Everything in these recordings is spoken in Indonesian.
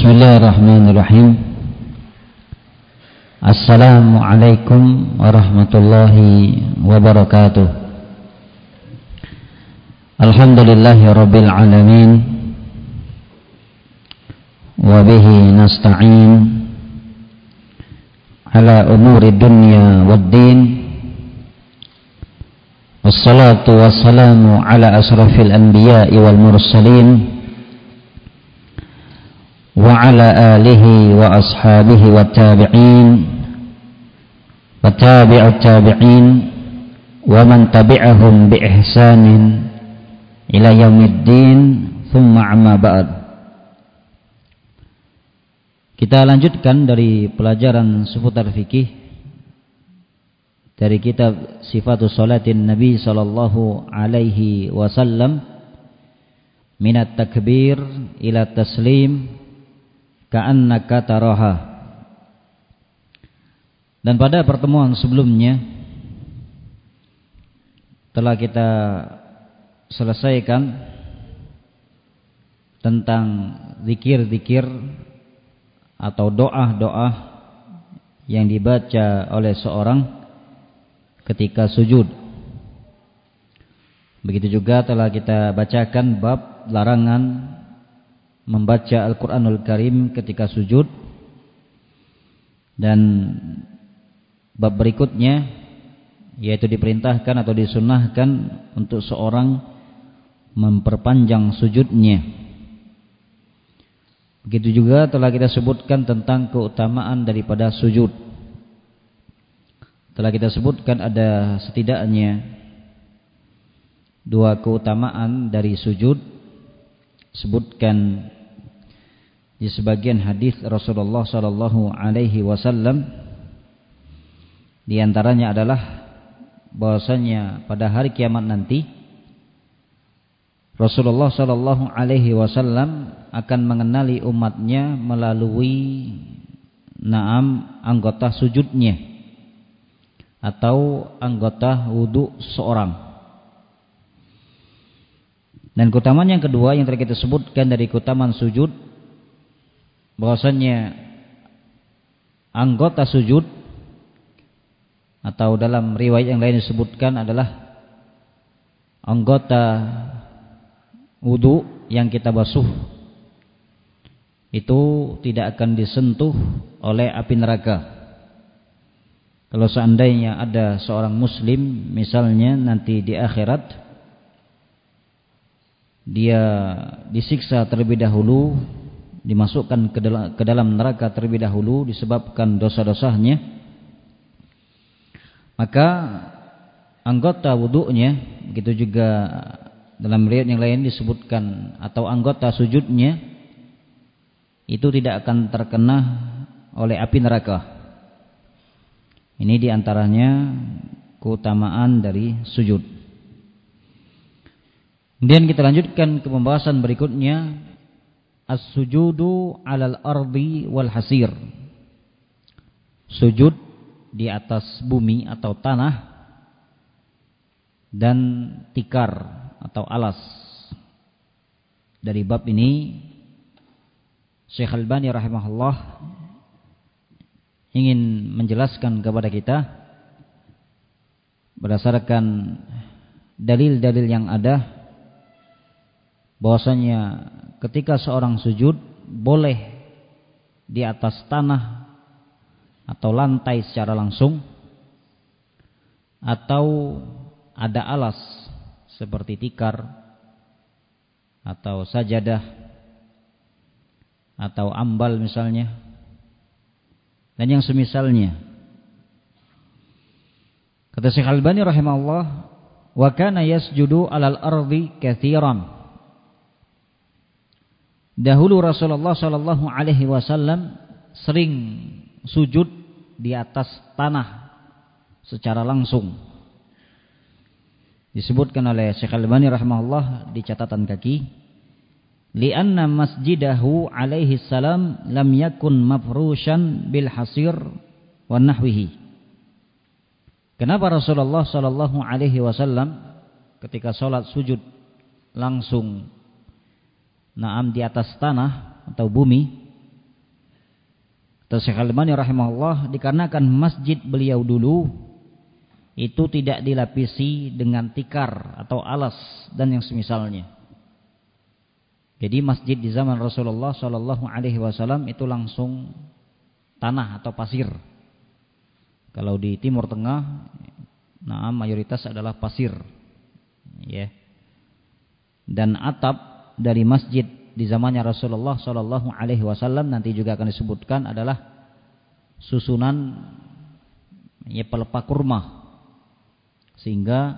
Bismillahirrahmanirrahim. Assalamualaikum warahmatullahi wabarakatuh. Alhamdulillahi rabbil alamin. Wa bihi nasta'in ala umuri dunya waddin. Wassalatu wassalamu ala asrafil anbiya'i wal mursalin wa ala alihi wa ashabihi wa tabi'in wa tabi'ut tabi'in wa man tabi'ahum bi ihsanin ila yaumiddin, thumma amma ba'd. Kita lanjutkan dari pelajaran seputar fikih dari kitab Sifatus Salatin Nabi sallallahu alaihi wasallam, minat takbir ila taslim ka'annaka taraha. Dan pada pertemuan sebelumnya telah kita selesaikan tentang zikir-zikir atau doa-doa yang dibaca oleh seorang ketika sujud. Begitu juga telah kita bacakan bab larangan membaca Al-Quranul Karim ketika sujud, dan bab berikutnya yaitu diperintahkan atau disunnahkan untuk seorang memperpanjang sujudnya. Begitu juga telah kita sebutkan tentang keutamaan daripada sujud. Telah kita sebutkan ada setidaknya dua keutamaan dari sujud, sebutkan di sebagian hadis Rasulullah sallallahu alaihi wasallam. Di antaranya adalah bahwasanya pada hari kiamat nanti Rasulullah sallallahu alaihi wasallam akan mengenali umatnya melalui anggota sujudnya atau anggota wudu seorang. Dan keutamaan yang kedua yang telah kita sebutkan dari keutamaan sujud, bahwasanya anggota sujud atau dalam riwayat yang lain disebutkan adalah anggota wudu yang kita basuh itu tidak akan disentuh oleh api neraka. Kalau seandainya ada seorang muslim misalnya nanti di akhirat dia disiksa terlebih dahulu, dimasukkan ke dalam neraka terlebih dahulu disebabkan dosa-dosanya, maka anggota wudunya, begitu juga dalam riwayat yang lain disebutkan, atau anggota sujudnya itu tidak akan terkena oleh api neraka. Ini diantaranya keutamaan dari sujud. Kemudian kita lanjutkan ke pembahasan berikutnya, as-sujudu 'alal ardi wal hasir. Sujud di atas bumi atau tanah dan tikar atau alas. Dari bab ini Syekh Al-Albani rahimahullah ingin menjelaskan kepada kita berdasarkan dalil-dalil yang ada, bahwasanya ketika seorang sujud boleh di atas tanah atau lantai secara langsung, atau ada alas seperti tikar atau sajadah atau ambal misalnya, dan yang semisalnya. Kata Syekh Al-Albani rahimahullah, wa kana yasjudu 'alal ardi katsiran. Dahulu Rasulullah sallallahu alaihi wasallam sering sujud di atas tanah secara langsung. Disebutkan oleh Syekh Al-Albani rahimahullah di catatan kaki, li'anna masjidahu alaihi salam lam yakun mafrushan bil hasir wa nahwihi. Kenapa Rasulullah sallallahu alaihi wasallam ketika salat sujud langsung di atas tanah atau bumi, Syekh Al-Albani rahimahullah, dikarenakan masjid beliau dulu itu tidak dilapisi dengan tikar atau alas dan yang semisalnya. Jadi masjid di zaman Rasulullah Shallallahu Alaihi Wasallam itu langsung tanah atau pasir. Kalau di Timur Tengah, mayoritas adalah pasir, ya. Dan atap dari masjid di zamannya Rasulullah Shallallahu Alaihi Wasallam nanti juga akan disebutkan adalah susunan pelepah kurma, sehingga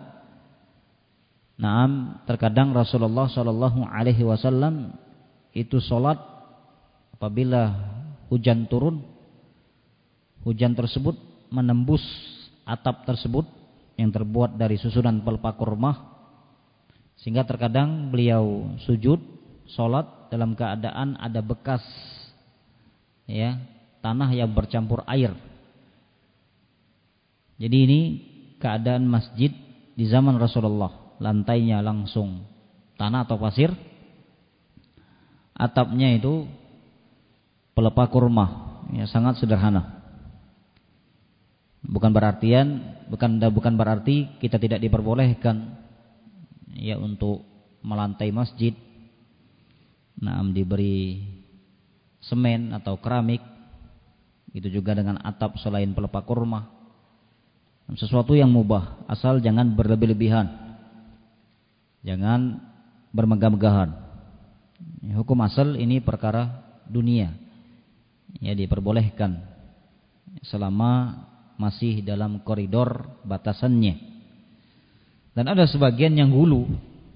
terkadang Rasulullah Shallallahu Alaihi Wasallam itu sholat apabila hujan turun, hujan tersebut menembus atap tersebut yang terbuat dari susunan pelepah kurma, sehingga terkadang beliau sujud sholat dalam keadaan ada bekas tanah yang bercampur air. Jadi ini keadaan masjid di zaman Rasulullah, lantainya langsung tanah atau pasir, atapnya itu pelepah kurma, sangat sederhana. Bukan berarti kita tidak diperbolehkan untuk melantai masjid diberi semen atau keramik, itu juga dengan atap selain pelepah kurma. Sesuatu yang mubah, asal jangan berlebih-lebihan, jangan bermegah-megahan. Hukum asal ini perkara dunia, diperbolehkan selama masih dalam koridor batasannya. Dan ada sebagian yang hulu,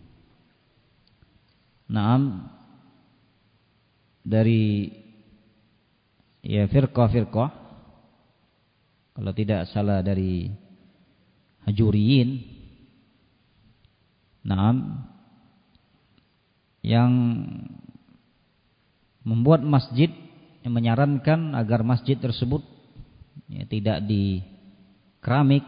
dari firqah-firqah, kalau tidak salah dari Hajuriyin, yang membuat masjid, yang menyarankan agar masjid tersebut tidak di keramik,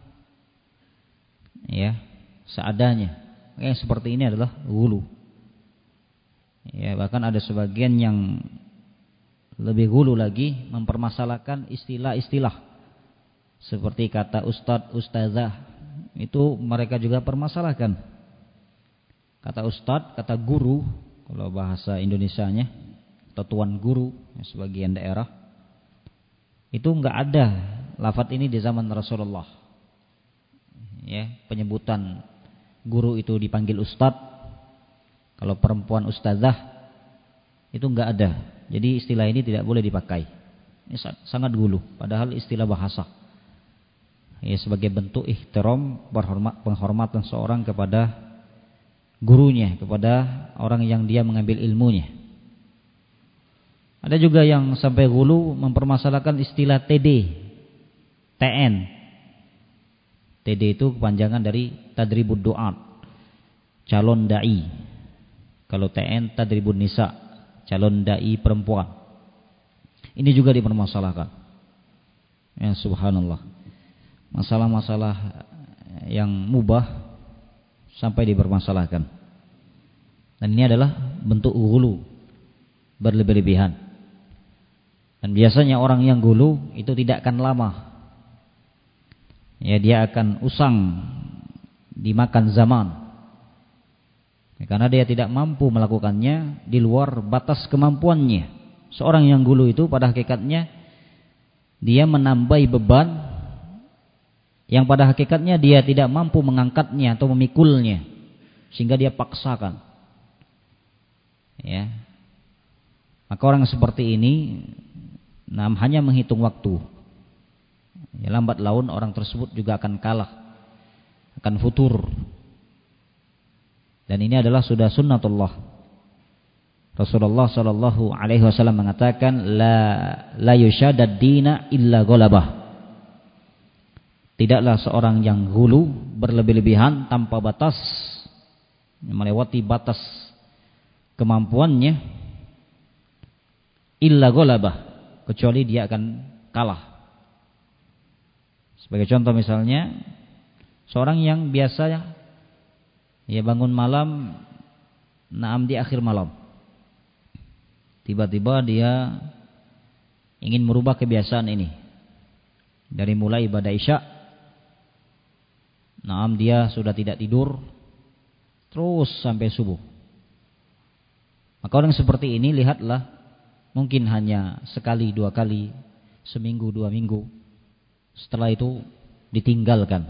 seadanya. Yang seperti ini adalah hulu. Bahkan ada sebagian yang lebih hulu lagi, mempermasalahkan istilah-istilah seperti kata ustadz, ustazah, itu mereka juga permasalahkan. Kata ustadz, kata guru, kalau bahasa Indonesianya, atau tuan guru, sebagian daerah, itu enggak ada lafadz ini di zaman Rasulullah. Penyebutan guru itu dipanggil ustadz, kalau perempuan ustazah itu enggak ada. Jadi istilah ini tidak boleh dipakai. Ini sangat dulu, padahal istilah bahasa. Sebagai bentuk ihtiram, penghormatan seorang kepada gurunya, kepada orang yang dia mengambil ilmunya. Ada juga yang sampai hulu mempermasalahkan istilah TD, TN. TD itu kepanjangan dari Tadribud Du'at, calon dai. Kalau TN Tadribun Nisa, calon dai perempuan. Ini juga dipermasalahkan. Subhanallah. Masalah-masalah yang mubah sampai dipermasalahkan. Dan ini adalah bentuk ghulu, berlebih-lebihan. Dan biasanya orang yang ghulu itu tidak akan lama. Dia akan usang dimakan zaman. Karena dia tidak mampu melakukannya di luar batas kemampuannya. Seorang yang ghulu itu pada hakikatnya dia menambahi beban yang pada hakikatnya dia tidak mampu mengangkatnya atau memikulnya, sehingga dia paksakan. Maka orang seperti ini hanya menghitung waktu. Lambat laun orang tersebut juga akan kalah, akan futur. Dan ini adalah sudah sunnatullah. Rasulullah sallallahu alaihi wasallam mengatakan la yushadad dina illa ghalabah. Tidaklah seorang yang hulu, berlebih-lebihan tanpa batas, melewati batas kemampuannya, illa ghalabah, kecuali dia akan kalah. Sebagai contoh misalnya, seorang yang biasa bangun malam di akhir malam, tiba-tiba dia ingin merubah kebiasaan ini. Dari mulai ibadah Isya, dia sudah tidak tidur terus sampai subuh. Maka orang seperti ini lihatlah, mungkin hanya sekali, dua kali, seminggu, 2 minggu. Setelah itu ditinggalkan.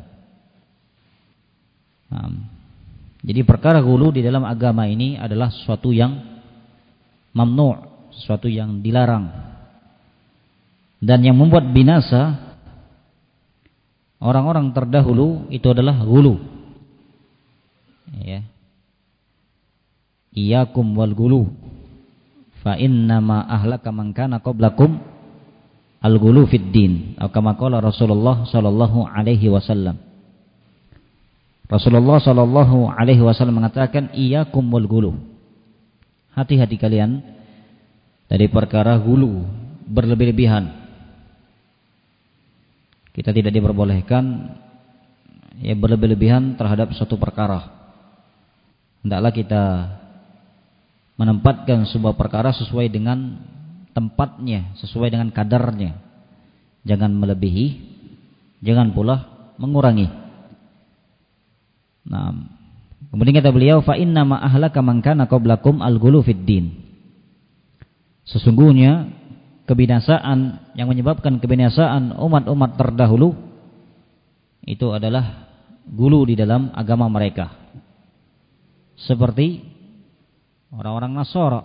Jadi perkara ghulu di dalam agama ini adalah sesuatu yang mamnu', sesuatu yang dilarang. Dan yang membuat binasa orang-orang terdahulu itu adalah ghulu. Ya. Iyyakum wal ghulu fa innama ahlaka man kana qablakum al ghulu fid din, atau kama qala Rasulullah sallallahu alaihi wasallam. Rasulullah sallallahu alaihi wasallam mengatakan iyyakum wal ghulu. Hati-hati kalian dari perkara ghulu, berlebih-lebihan. Kita tidak diperbolehkan berlebih-lebihan terhadap suatu perkara. Hendaklah kita menempatkan sebuah perkara sesuai dengan tempatnya, sesuai dengan kadarnya. Jangan melebihi, jangan pula mengurangi. Kemudian kata beliau, fa inna ma ahlaka man kana qablakum al-ghulu fid din. Sesungguhnya kebinasaan, yang menyebabkan kebinasaan umat-umat terdahulu itu adalah ghulu di dalam agama mereka. Seperti orang-orang Nasara,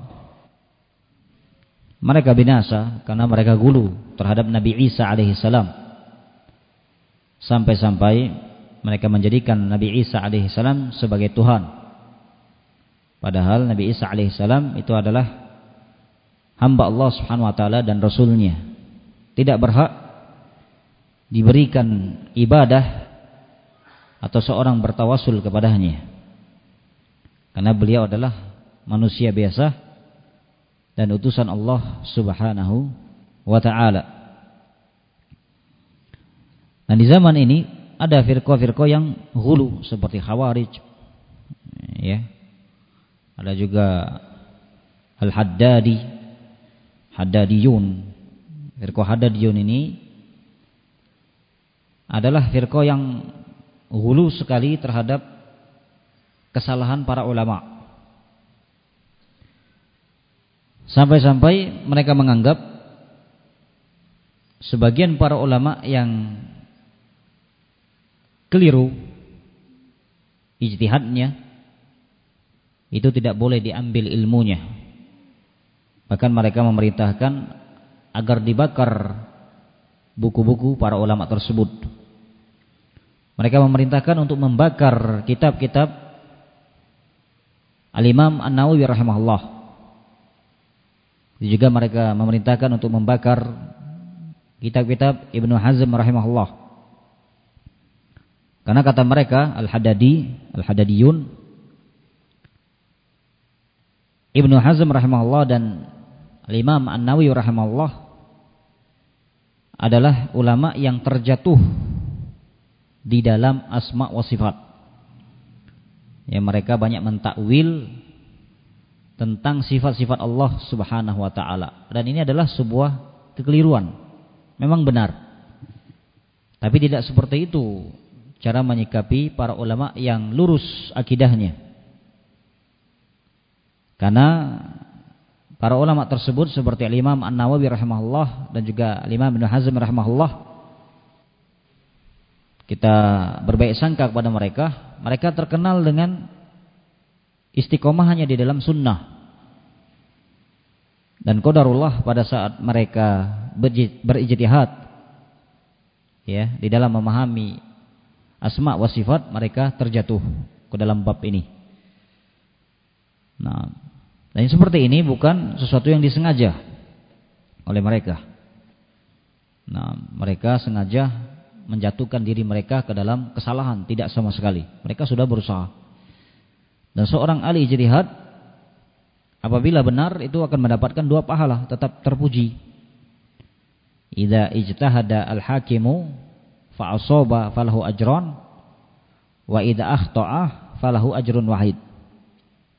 mereka binasa karena mereka ghulu terhadap Nabi Isa alaihissalam, sampai-sampai mereka menjadikan Nabi Isa alaihissalam sebagai Tuhan. Padahal Nabi Isa alaihissalam itu adalah hamba Allah subhanahu wa ta'ala dan Rasulnya, tidak berhak diberikan ibadah atau seorang bertawasul kepadanya, karena beliau adalah manusia biasa dan utusan Allah subhanahu wa ta'ala. Dan di zaman ini ada firqah-firqah yang ghulu seperti Khawarij, ya. Ada juga Haddadiyun. Firqah Haddadiyun ini adalah firqah yang ghulu sekali terhadap kesalahan para ulama. Sampai-sampai mereka menganggap sebagian para ulama yang keliru ijtihadnya itu tidak boleh diambil ilmunya. Bahkan mereka memerintahkan agar dibakar buku-buku para ulama tersebut. Mereka memerintahkan untuk membakar kitab-kitab Al-Imam An-Nawawi rahimahullah. Juga mereka memerintahkan untuk membakar kitab-kitab Ibnu Hazm rahimahullah. Karena kata mereka Al-Haddadiyun, Ibnu Hazm rahimahullah dan Al-Imam An-Nawawi rahimahullah adalah ulama yang terjatuh di dalam asma wa sifat. Ya, mereka banyak mentakwil tentang sifat-sifat Allah subhanahu wa ta'ala. Dan ini adalah sebuah kekeliruan. Memang benar, tapi tidak seperti itu cara menyikapi para ulama yang lurus akidahnya. Karena para ulama tersebut seperti Al-Imam An-Nawawi rahimahullah dan juga Al-Imam Ibnu Hazm rahimahullah, kita berbaik sangka kepada mereka. Mereka terkenal dengan istiqomahnya di dalam sunnah. Dan qadarullah pada saat mereka berijtihad, ya, di dalam memahami asma wa sifat, mereka terjatuh ke dalam bab ini. Dan seperti ini bukan sesuatu yang disengaja oleh mereka. Mereka sengaja menjatuhkan diri mereka ke dalam kesalahan, tidak sama sekali. Mereka sudah berusaha. Dan seorang ahli ijtihad apabila benar itu akan mendapatkan 2 pahala, tetap terpuji. Idza ijtahada al-hakimu fa asaba falahu ajran wa idza akhta'a falahu ajrun wahid.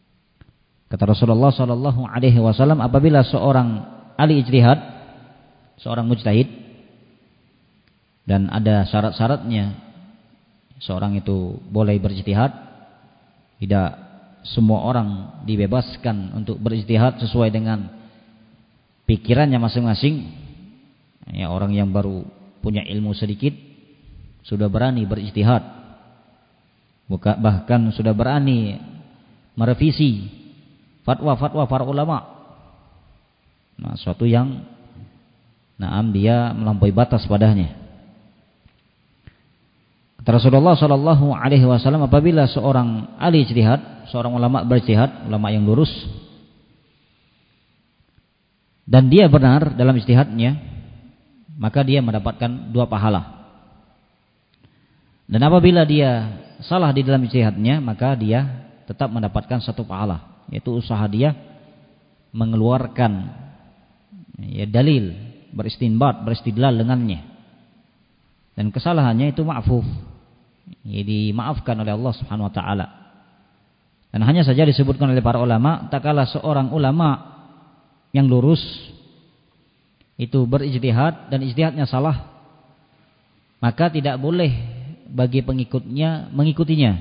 Kata Rasulullah sallallahu alaihi wasallam, apabila seorang ahli ijtihad, seorang mujtahid dan ada syarat-syaratnya seorang itu boleh berijtihad. Tidak semua orang dibebaskan untuk berijtihad sesuai dengan pikirannya masing-masing. Ya, orang yang baru punya ilmu sedikit sudah berani berijtihad, bahkan sudah berani merevisi fatwa-fatwa para ulama. Nah, suatu yang dia melampaui batas padanya. Kata Rasulullah sallallahu alaihi wasallam, apabila seorang ahli ijtihad, seorang ulama berijtihad, ulama yang lurus, dan dia benar dalam ijtihadnya, maka dia mendapatkan 2 pahala. Dan apabila dia salah di dalam ijtihadnya, maka dia tetap mendapatkan 1 pahala, yaitu usaha dia mengeluarkan dalil, beristinbat, beristidlal dengannya. Dan kesalahannya itu ma'fuf, dimaafkan oleh Allah Subhanahu wa taala. Dan hanya saja disebutkan oleh para ulama, tak kala seorang ulama yang lurus itu berijtihad dan ijtihadnya salah, maka tidak boleh bagi pengikutnya mengikutinya.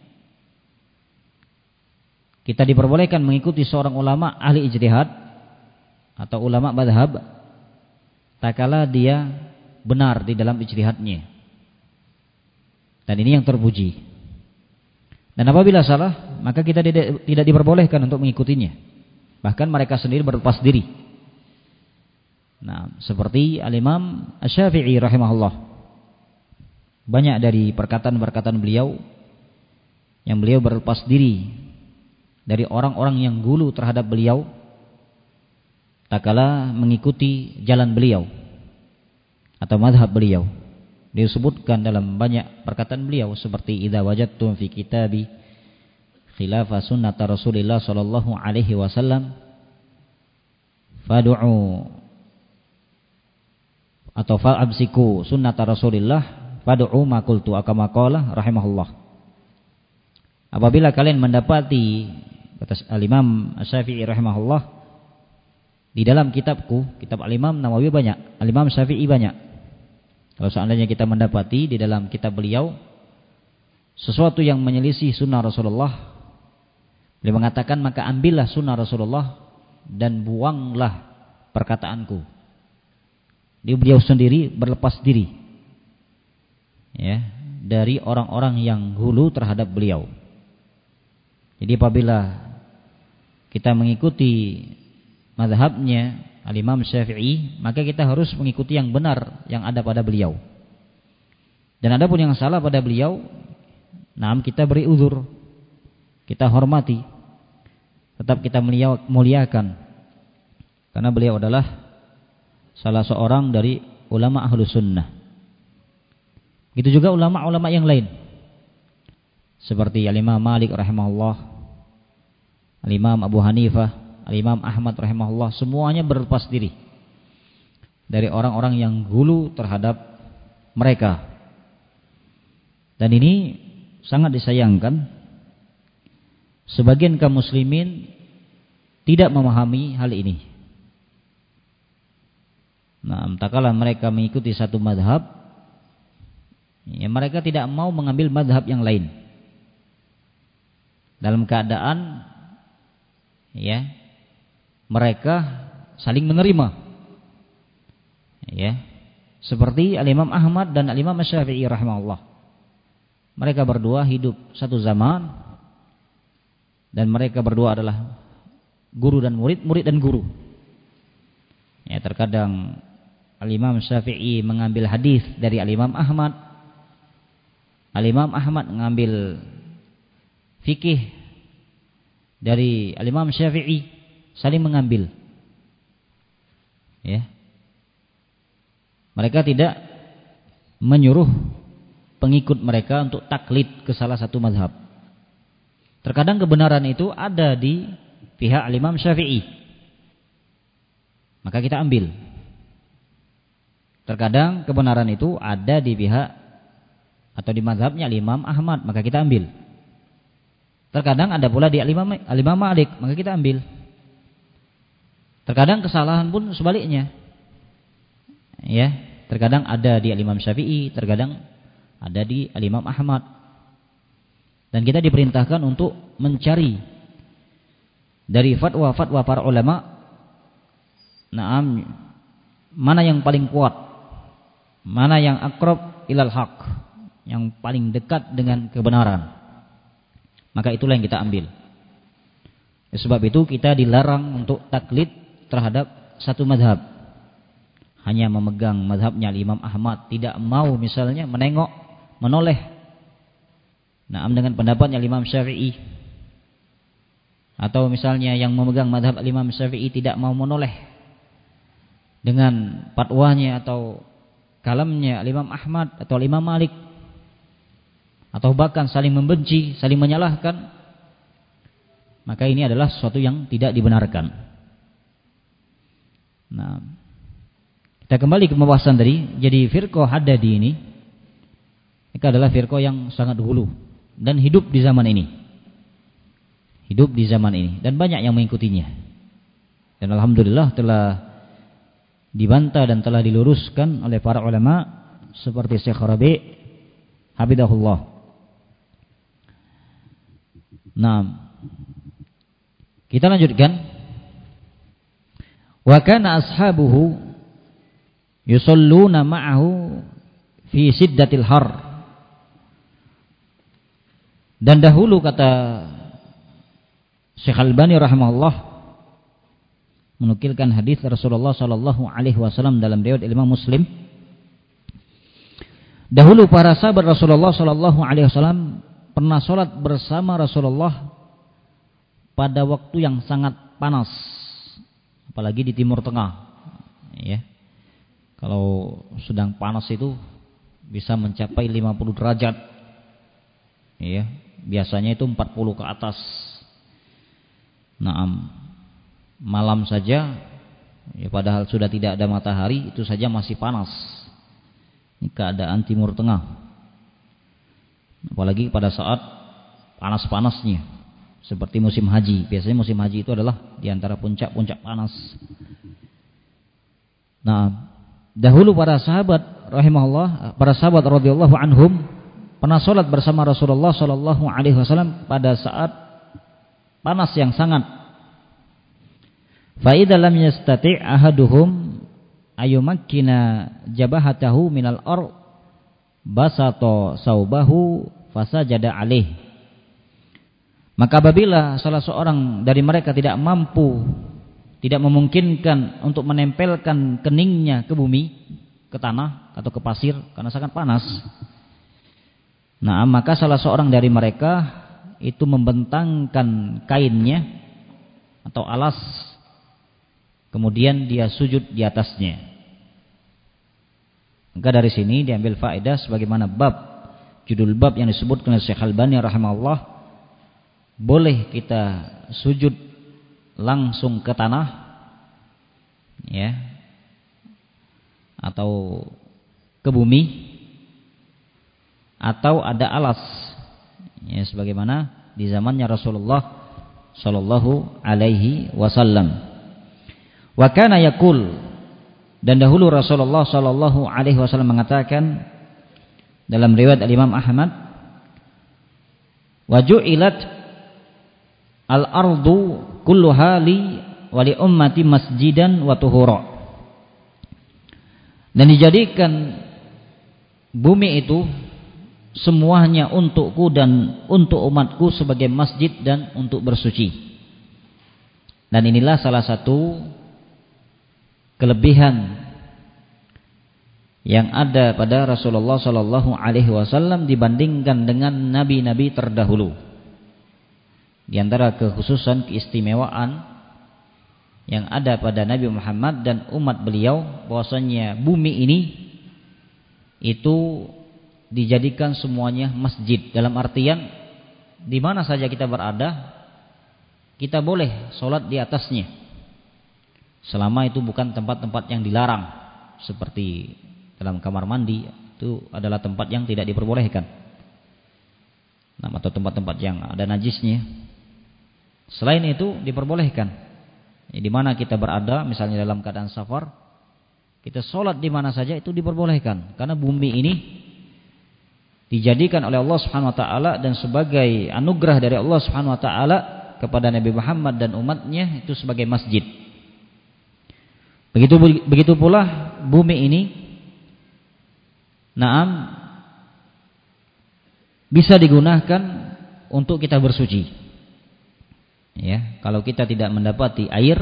Kita diperbolehkan mengikuti seorang ulama ahli ijtihad atau ulama madhab tak kala dia benar di dalam ijtihadnya. Dan ini yang terpuji. Dan apabila salah, maka kita tidak diperbolehkan untuk mengikutinya. Bahkan mereka sendiri berlepas diri. Nah, seperti Al-Imam Asy-Syafi'i rahimahullah. Banyak dari perkataan-perkataan beliau yang beliau berlepas diri dari orang-orang yang gulu terhadap beliau, tak kala mengikuti jalan beliau atau mazhab beliau. Disebutkan dalam banyak perkataan beliau seperti idza wajadtum fi kitabi khilafa sunnat Rasulillah sallallahu alaihi wasallam fad'u atau fa'absiku sunnat Rasulillah fad'u ma qultu kama qala rahimahullah. Apabila kalian mendapati, kata Al-Imam Asy-Syafi'i rahimahullah, di dalam kitabku, kitab Al-Imam Nawawi banyak, Al-Imam Syafi'i banyak. Kalau seandainya kita mendapati di dalam kitab beliau sesuatu yang menyelisih sunnah Rasulullah, beliau mengatakan maka ambillah sunnah Rasulullah dan buanglah perkataanku. Beliau sendiri berlepas diri dari orang-orang yang hulu terhadap beliau. Jadi apabila kita mengikuti mazhabnya Al-Imam Syafi'i, maka kita harus mengikuti yang benar yang ada pada beliau. Dan adapun yang salah pada beliau, kita beri uzur, kita hormati, tetap kita muliakan, karena beliau adalah salah seorang dari ulama Ahlus Sunnah. Itu juga ulama-ulama yang lain, seperti Al-Imam Malik rahimahullah, Al-Imam Abu Hanifah, Al-Imam Ahmad rahimahullah, semuanya berlepas diri dari orang-orang yang gulu terhadap mereka. Dan ini sangat disayangkan, sebagian kaum muslimin tidak memahami hal ini. Tak kala mereka mengikuti satu madhab, mereka tidak mau mengambil madhab yang lain, dalam keadaan mereka saling menerima. Seperti Al-Imam Ahmad dan Al-Imam Asy-Syafi'i rahimahullah. Mereka berdua hidup satu zaman, dan mereka berdua adalah guru dan murid, murid dan guru. Terkadang Al-Imam Syafi'i mengambil hadis dari Al-Imam Ahmad, Al-Imam Ahmad mengambil fikih dari Al-Imam Syafi'i, saling mengambil. Mereka tidak menyuruh pengikut mereka untuk taklid ke salah satu mazhab. Terkadang kebenaran itu ada di pihak Al-Imam Syafi'i, maka kita ambil. Terkadang kebenaran itu ada di pihak atau di mazhabnya Al-Imam Ahmad, maka kita ambil. Terkadang ada pula di Al-Imam Malik, maka kita ambil. Terkadang kesalahan pun sebaliknya, Ya, terkadang ada di Imam Syafi'i, terkadang ada di Imam Ahmad. Dan kita diperintahkan untuk mencari dari fatwa-fatwa para ulama, mana yang paling kuat, mana yang aqrab ilal haq, yang paling dekat dengan kebenaran. Maka itulah yang kita ambil. Sebab itu kita dilarang untuk taklid terhadap satu mazhab. Hanya memegang mazhabnya Imam Ahmad, tidak mau misalnya menoleh dengan pendapatnya Imam Syafi'i. Atau misalnya yang memegang mazhab Imam Syafi'i tidak mau menoleh dengan fatwanya atau kalamnya Imam Ahmad atau Imam Malik, atau bahkan saling membenci, saling menyalahkan, maka ini adalah sesuatu yang tidak dibenarkan. Nah, kita kembali ke pembahasan tadi. Jadi firqah Haddadi ini adalah firqah yang sangat dahulu dan hidup di zaman ini. Hidup di zaman ini dan banyak yang mengikutinya. Dan alhamdulillah telah dibantah dan telah diluruskan oleh para ulama seperti Syekh Rabi' hafizahullah. Nah, kita lanjutkan. Wa kana ashabuhu yusalluna ma'ahu fi siddatil har. Dan dahulu kata Syekh Albani rahimahullah menukilkan hadis Rasulullah sallallahu alaihi wasallam dalam riwayat Imam Muslim. Dahulu para sahabat Rasulullah sallallahu alaihi wasallam pernah salat bersama Rasulullah pada waktu yang sangat panas, apalagi di Timur Tengah, ya. Kalau sedang panas itu bisa mencapai 50 derajat, ya. Biasanya itu 40 ke atas. Malam saja, ya, padahal sudah tidak ada matahari, itu saja masih panas. Ini keadaan Timur Tengah. Apalagi pada saat panas-panasnya, seperti musim haji. Biasanya musim haji itu adalah di antara puncak-puncak panas. Nah, dahulu para sahabat rahimahullah, para sahabat radhiyallahu anhum pernah salat bersama Rasulullah sallallahu alaihi wasallam pada saat panas yang sangat. Fa idza lam yastati' ahaduhum ayumakkina jabahatahu minal ard basata saubahu fasajada alaih. Maka apabila salah seorang dari mereka tidak mampu, tidak memungkinkan untuk menempelkan keningnya ke bumi, ke tanah atau ke pasir karena sangat panas, maka salah seorang dari mereka itu membentangkan kainnya atau alas, kemudian dia sujud di atasnya. Maka dari sini diambil faedah sebagaimana judul bab yang disebutkan oleh Syekh Albani rahimahullah, boleh kita sujud langsung ke tanah, ya, atau ke bumi, atau ada alas, ya, sebagaimana di zamannya Rasulullah sallallahu alaihi wasallam. Wa kana yaqul, dan dahulu Rasulullah sallallahu alaihi wasallam mengatakan dalam riwayat Imam Ahmad, wa ju'ilat al-ardu kulluha li wa li ummati masjidan wa tuhura. Dan dijadikan bumi itu semuanya untukku dan untuk umatku sebagai masjid dan untuk bersuci. Dan inilah salah satu kelebihan yang ada pada Rasulullah sallallahu alaihi wasallam dibandingkan dengan nabi-nabi terdahulu. Di antara kekhususan, keistimewaan yang ada pada Nabi Muhammad dan umat beliau, bahwasanya bumi ini itu dijadikan semuanya masjid, dalam artian di mana saja kita berada kita boleh sholat di atasnya, selama itu bukan tempat-tempat yang dilarang seperti dalam kamar mandi, itu adalah tempat yang tidak diperbolehkan, atau tempat-tempat yang ada najisnya. Selain itu diperbolehkan, di mana kita berada, misalnya dalam keadaan safar, Kita sholat di mana saja itu diperbolehkan, karena bumi ini dijadikan oleh Allah Subhanahu wa taala dan sebagai anugerah dari Allah Subhanahu wa taala kepada Nabi Muhammad dan umatnya itu sebagai masjid. Begitu pula bumi ini bisa digunakan untuk kita bersuci. Ya, kalau kita tidak mendapati air,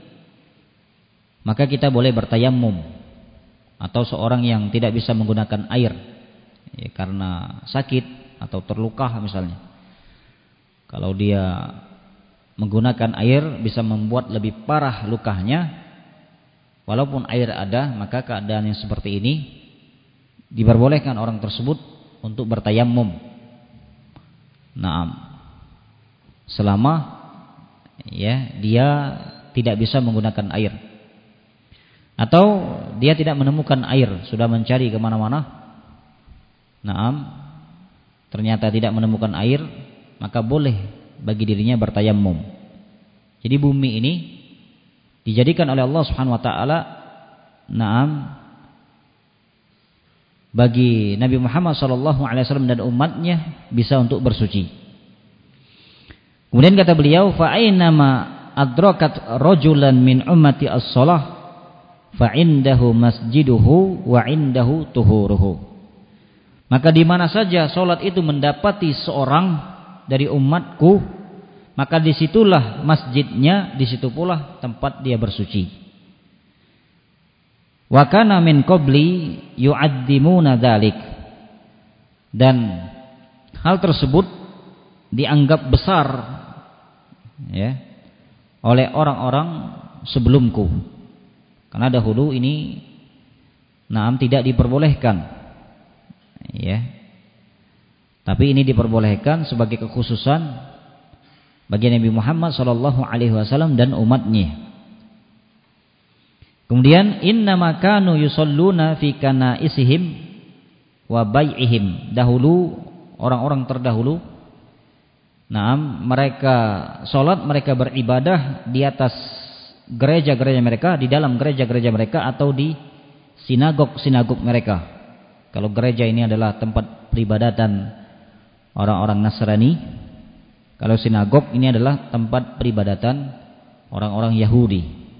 maka kita boleh bertayamum. Atau seorang yang tidak bisa menggunakan air, ya, karena sakit atau terluka misalnya, kalau dia menggunakan air bisa membuat lebih parah lukanya. Walaupun air ada, maka keadaan yang seperti ini diperbolehkan orang tersebut untuk bertayamum. Selama ya dia tidak bisa menggunakan air, atau dia tidak menemukan air, sudah mencari kemana-mana, ternyata tidak menemukan air, maka boleh bagi dirinya bertayamum. Jadi bumi ini dijadikan oleh Allah Subhanahu wa taala bagi Nabi Muhammad sallallahu alaihi wasallam dan umatnya bisa untuk bersuci. Kemudian kata beliau, fa ainama adrakat rajulan min ummati as-shalah fa indahu masjiduhu wa indahu tuhuruhu. Maka di mana saja salat itu mendapati seorang dari umatku, maka disitulah masjidnya, disitu pula tempat dia bersuci. Wa kana min qabli yu'addimuna dzalik. Dan hal tersebut dianggap besar, ya, oleh orang-orang sebelumku. Karena dahulu ini tidak diperbolehkan, ya. Tapi ini diperbolehkan sebagai kekhususan bagi Nabi Muhammad sallallahu alaihi wasallam dan umatnya. Kemudian innama kanu yusalluna fi kanaisihim wa bai'ihim. Dahulu orang-orang terdahulu, mereka salat, mereka beribadah di atas gereja-gereja mereka, di dalam gereja-gereja mereka atau di sinagog-sinagog mereka. Kalau gereja ini adalah tempat peribadatan orang-orang Nasrani, kalau sinagog ini adalah tempat peribadatan orang-orang Yahudi.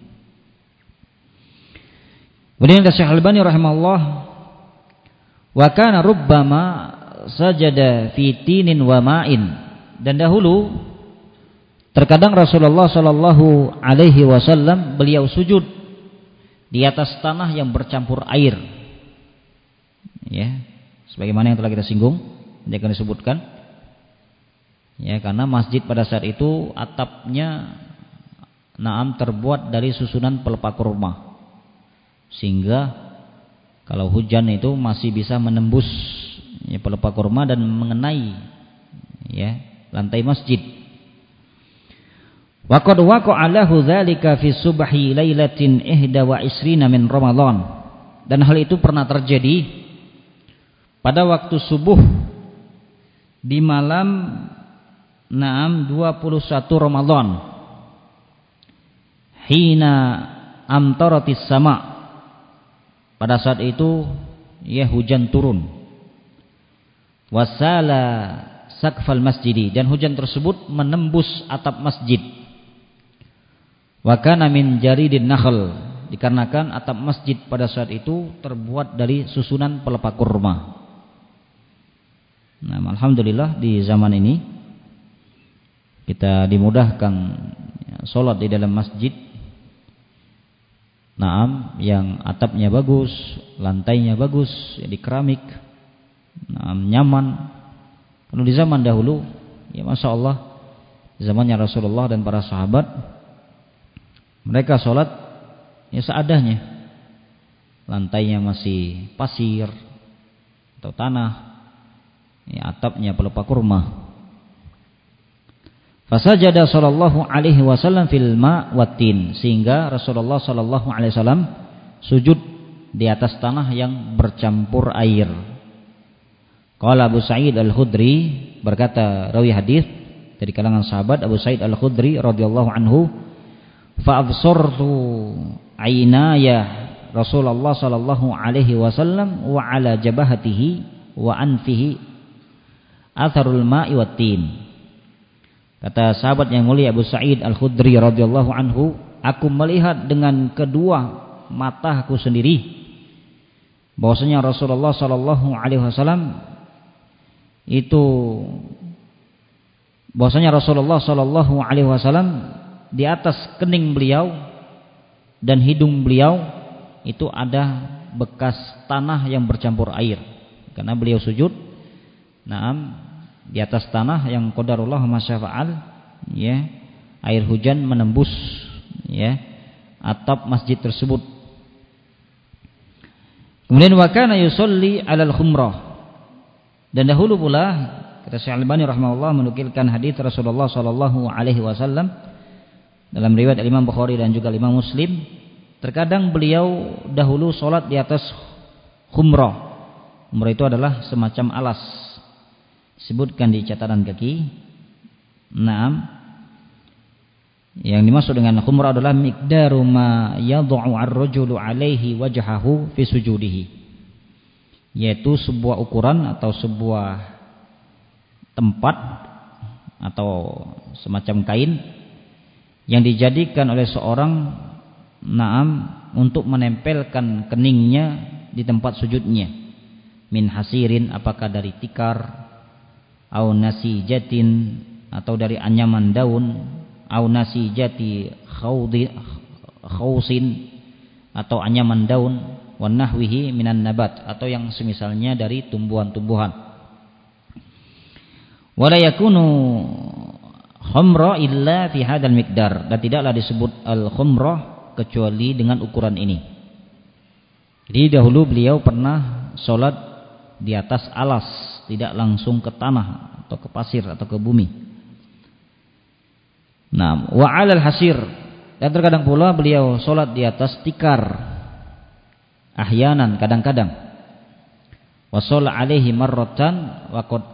Kemudian kata Syekh Al-Albani rahimahullah, wa kana rubbama sajada fi tinin wa ma'in. Dan dahulu terkadang Rasulullah sallallahu alaihi wasallam beliau sujud di atas tanah yang bercampur air. Ya, sebagaimana yang telah kita singgung, dia akan disebutkan. Ya, karena masjid pada saat itu atapnya terbuat dari susunan pelepah kurma, sehingga kalau hujan itu masih bisa menembus pelepah kurma dan mengenai lantai masjid. Wa qad waqa'a lahu dzalika fi subhi lailatin 21 min Ramadan. Dan hal itu pernah terjadi pada waktu subuh di malam 21 Ramadan. Hina amtaratis sama. Pada saat itu hujan turun. Wasala sakfal masjidi, dan hujan tersebut menembus atap masjid. Wa kana min jaridin nakhl, dikarenakan atap masjid pada saat itu terbuat dari susunan pelepah kurma. Alhamdulillah di zaman ini kita dimudahkan sholat di dalam masjid, yang atapnya bagus, lantainya bagus, di keramik, nyaman. Kalau di zaman dahulu, masya Allah, zamannya Rasulullah dan para sahabat, mereka sholat seadanya, lantainya masih pasir atau tanah, atapnya pelepah kurma. Fasajada sallallahu alaihi wasallam fil ma' watin, sehingga Rasulullah sallallahu alaihi wasallam sujud di atas tanah yang bercampur air. Qala Abu Sa'id Al-Khudri, berkata rawi hadis dari kalangan sahabat Abu Sa'id Al-Khudri radhiyallahu anhu, fa absartu aynaya Rasulullah sallallahu alaihi wasallam wa ala jabahatihi wa anfihi atharul ma'i wat tin. Kata sahabat yang mulia Abu Sa'id Al-Khudri radhiyallahu anhu, aku melihat dengan kedua mataku sendiri bahwasanya Rasulullah sallallahu alaihi wasallam itu bahwasanya Rasulullah sallallahu alaihi wasallam di atas kening beliau dan hidung beliau itu ada bekas tanah yang bercampur air karena beliau sujud. Naam, di atas tanah yang qadarullah masyafa'al, ya, air hujan menembus, ya, atap masjid tersebut. Kemudian wa kana yusolli 'alal khumrah, dan dahulu pula kata Syekh Al-Albani rahimahullah menukilkan hadis Rasulullah sallallahu alaihi wasallam dalam riwayat Imam Bukhari dan juga Imam Muslim, terkadang beliau dahulu salat di atas khumrah. Khumrah itu adalah semacam alas, sebutkan di catatan kaki. Naam, yang dimaksud dengan khumrah adalah miqdaru ma yad'u ar-rajulu 'alaihi wajhahu fi sujudihi, yaitu sebuah ukuran atau sebuah tempat atau semacam kain yang dijadikan oleh seorang, naam, untuk menempelkan keningnya di tempat sujudnya, min hasirin, apakah dari tikar, au nasijatin, atau dari anyaman daun, au nasijati khausin, atau anyaman daun, wan nahwihi minan nabat, atau yang semisalnya dari tumbuhan-tumbuhan. Wala yakunu khumra illa fi hadzal miqdar, dan tidaklah disebut al-khumrah kecuali dengan ukuran ini. Jadi dahulu beliau pernah salat di atas alas, tidak langsung ke tanah atau ke pasir atau ke bumi. Nah, wa 'alal hasir, dan terkadang pula beliau salat di atas tikar, ahyanan, kadang-kadang. Wa shalla 'alaihi marratan wa qad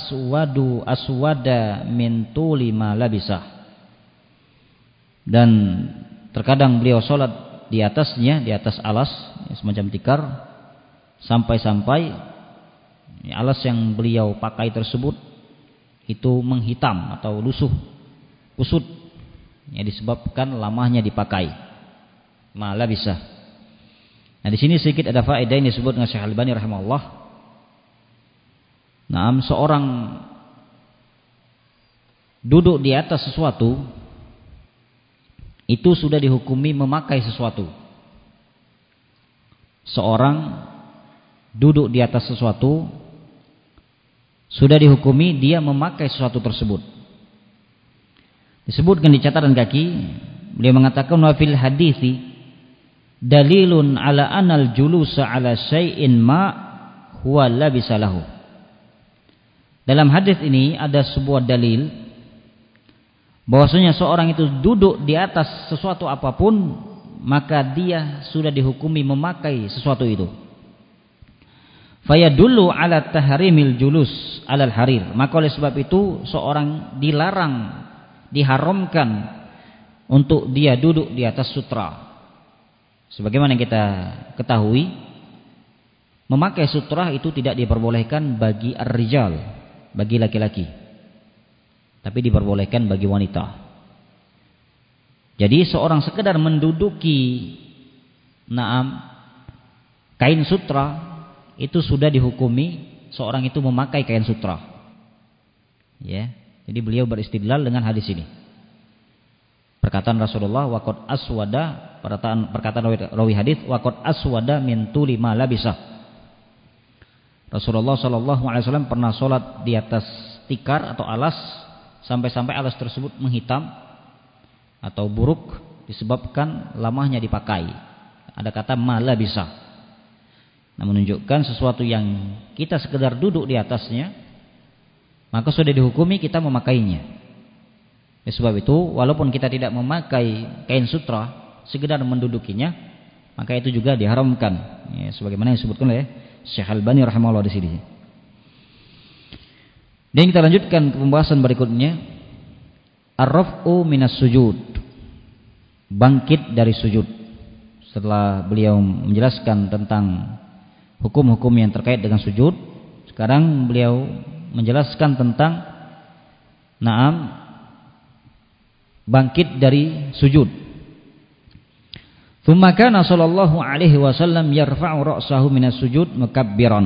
aswada min tuli ma labisah, dan terkadang beliau salat di atasnya, di atas alas semacam tikar, sampai-sampai alas yang beliau pakai tersebut itu menghitam atau lusuh, kusut, ya, disebabkan lamanya dipakai. Malah bisa. Nah, di sini sedikit ada faedah yang disebut oleh Syekh Al-Albani rahimahullah. Nah, seorang duduk di atas sesuatu itu sudah dihukumi memakai sesuatu. Seorang duduk di atas sesuatu sudah dihukumi dia memakai sesuatu tersebut. Disebutkan di catatan kaki, beliau mengatakan wa fil hadithi dalilun ala anal julusa ala syai'in ma huwa labisa lahu. Dalam hadis ini ada sebuah dalil bahwasanya seorang itu duduk di atas sesuatu apapun maka dia sudah dihukumi memakai sesuatu itu. Fayadullu ala tahrimil julus alal harir, maka oleh sebab itu seorang dilarang, diharamkan untuk dia duduk di atas sutra. Sebagaimana kita ketahui, memakai sutra itu tidak diperbolehkan bagi ar-rijal, bagi laki-laki, tapi diperbolehkan bagi wanita. Jadi seorang sekedar menduduki kain sutra itu sudah dihukumi seorang itu memakai kain sutra. Ya, jadi beliau beristidlal dengan hadis ini. Perkataan Rasulullah waqad aswada, perkataan rawi hadis waqad aswada min tuli ma labisa. Rasulullah sallallahu alaihi wasallam pernah salat di atas tikar atau alas sampai-sampai alas tersebut menghitam atau buruk disebabkan lamanya dipakai. Ada kata ma labisa. Nah, menunjukkan sesuatu yang kita sekedar duduk di atasnya maka sudah dihukumi kita memakainya. Oleh sebab itu walaupun kita tidak memakai kain sutra, sekedar mendudukinya, maka itu juga diharamkan, ya, sebagaimana yang disebutkan oleh Syekh Al-Albani rahimahullah di sini. Dan kita lanjutkan ke pembahasan berikutnya, ar-raf'u minas sujud, bangkit dari sujud. Setelah beliau menjelaskan tentang hukum-hukum yang terkait dengan sujud, sekarang beliau menjelaskan tentang bangkit dari sujud. Tsumma kana sallallahu alaihi wasallam yarfa'u ra'sahu minas sujud mukabbiran.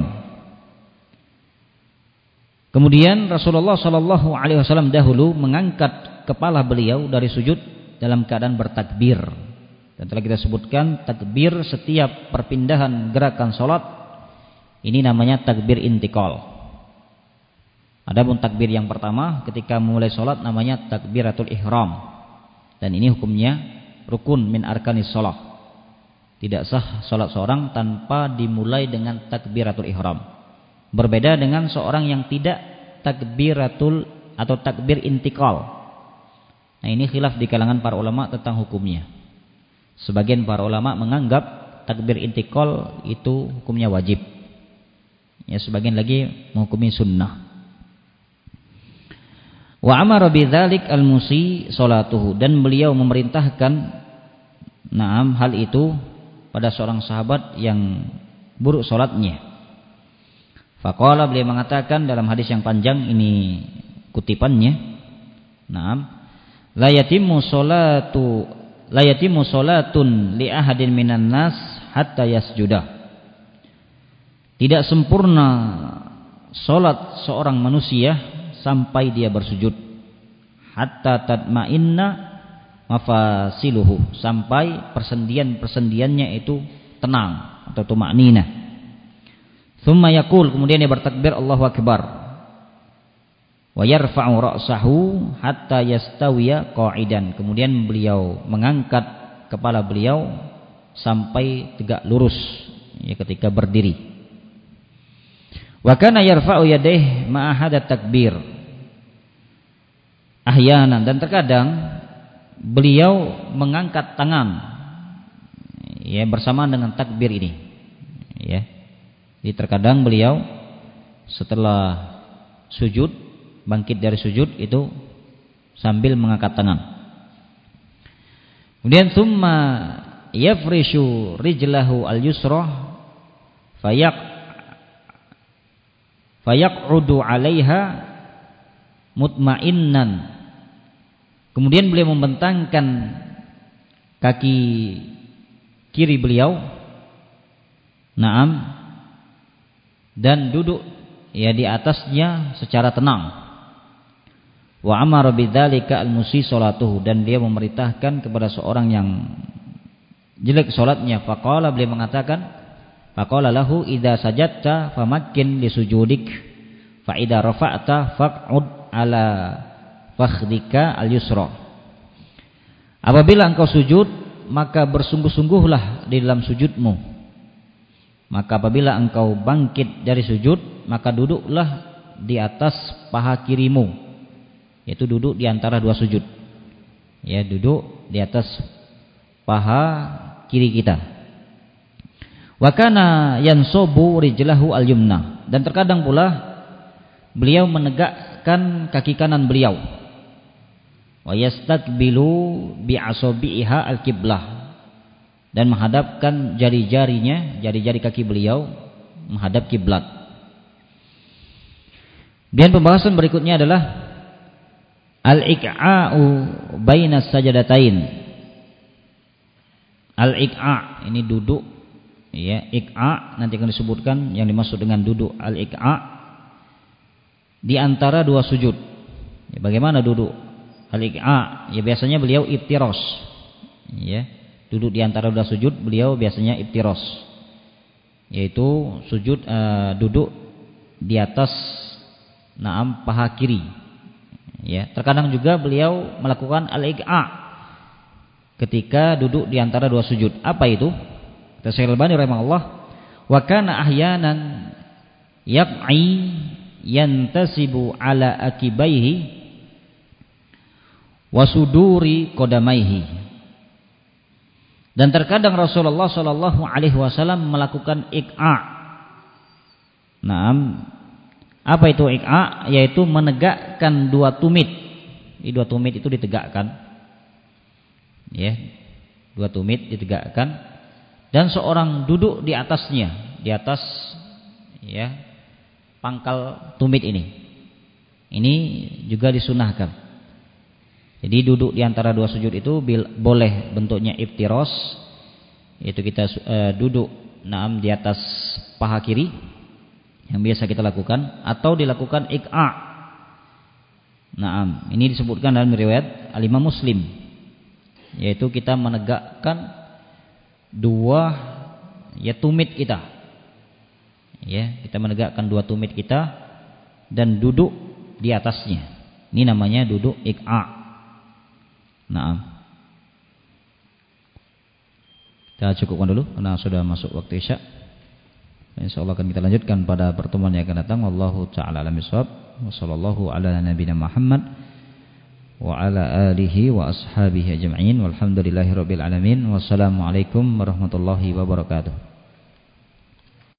Kemudian Rasulullah sallallahu alaihi wasallam dahulu mengangkat kepala beliau dari sujud dalam keadaan bertakbir. Dan telah kita sebutkan takbir setiap perpindahan gerakan salat ini namanya takbir intikal. Adapun takbir yang pertama ketika mulai salat namanya takbiratul ihram. Dan ini hukumnya rukun min arkanis shalah. Tidak sah salat seorang tanpa dimulai dengan takbiratul ihram. Berbeda dengan seorang yang tidak takbiratul atau takbir intikal. Nah, ini khilaf di kalangan para ulama tentang hukumnya. Sebagian para ulama menganggap takbir intikal itu hukumnya wajib. Ya, sebagian lagi menghukumi sunnah. Wa amara bidzalik al-musi salatuhu, dan beliau memerintahkan hal itu pada seorang sahabat yang buruk salatnya. Faqala, beliau mengatakan dalam hadis yang panjang, ini kutipannya. La yatimmu salatun li ahadin minan nas hatta yasjudah. Tidak sempurna salat seorang manusia sampai dia bersujud. Hatta tatma'inna mafasiluhu, sampai persendian-persendiannya itu tenang atau tuma'ninah. Tsumma yaqul, kemudian dia bertakbir Allahu akbar. Wa yarfa'u ra'sahu hatta yastawiya qa'idan. Kemudian beliau mengangkat kepala beliau sampai tegak lurus ya ketika berdiri. Wa kana yarfa'u yadayhi ma'a hadha takbir. Ahyanan, dan terkadang beliau mengangkat tangan ya bersamaan dengan takbir ini. Ya. Jadi terkadang beliau setelah sujud, bangkit dari sujud itu sambil mengangkat tangan. Kemudian tsumma yafrishu rijlahu al-yusra fayaq'udu 'alaiha mutma'innan. Kemudian beliau membentangkan kaki kiri beliau, dan duduk ya di atasnya secara tenang. Wa amara bidzalika al-musi salatuhu, dan dia memerintahkan kepada seorang yang jelek salatnya. Faqala, beliau mengatakan, faqala lahu idza sajadta famakkin li sujudik fa idza rafa'ta faq'ud ala fakhdika al-yusra. Apabila engkau sujud, maka bersungguh-sungguhlah di dalam sujudmu. Maka apabila engkau bangkit dari sujud, maka duduklah di atas paha kirimu, yaitu duduk di antara dua sujud. Ya, duduk di atas paha kiri kita. Wa kana yansubu rijlahu al-yumna, dan terkadang pula beliau menegakkan kaki kanan beliau. Wa yastaqbilu bi asabiha al-qiblah, dan menghadapkan jari-jari kaki beliau menghadap kiblat. Dan pembahasan berikutnya adalah al-iqa'u bainas sajadatain. Al-iqa' ini duduk ya, iqa' nanti akan disebutkan yang dimaksud dengan duduk al-iqa' di antara dua sujud. Ya, bagaimana duduk al-iqa'? Ya biasanya beliau iftiros. Ya, duduk di antara dua sujud beliau biasanya iftiros. Yaitu sujud duduk di atas paha kiri. Ya, terkadang juga beliau melakukan al-iqa' ketika duduk di antara dua sujud. Apa itu? Kata Syekh Al-Albani rahimahullah, wa kana ahyanan yaq'i yantasibu ala akibaihi wa suduri qadamaihi. Dan terkadang Rasulullah sallallahu alaihi wasallam melakukan iqa'. Apa itu iqa'? Yaitu menegakkan dua tumit. Ini dua tumit itu ditegakkan. Ya. Dua tumit ditegakkan dan seorang duduk di atasnya, di atas ya pangkal tumit ini. Ini juga disunahkan. Jadi duduk di antara dua sujud itu boleh bentuknya iftiros, yaitu kita duduk di atas paha kiri yang biasa kita lakukan, atau dilakukan iqa'. Ini disebutkan dalam riwayat Al-Imam Muslim, yaitu kita menegakkan dua tumit kita. Ya, kita menegakkan dua tumit kita dan duduk di atasnya. Ini namanya duduk iqa'. Kita cukupkan dulu karena sudah masuk waktu Isya. Insyaallah akan kita lanjutkan pada pertemuan yang akan datang. Wallahu ta'ala a'lam bishawab. Wa sallallahu ala nabiyyina Muhammad wa ala alihi wa ashabihi ajma'in. Walhamdulillahirabbil alamin. Wassalamualaikum warahmatullahi wabarakatuh.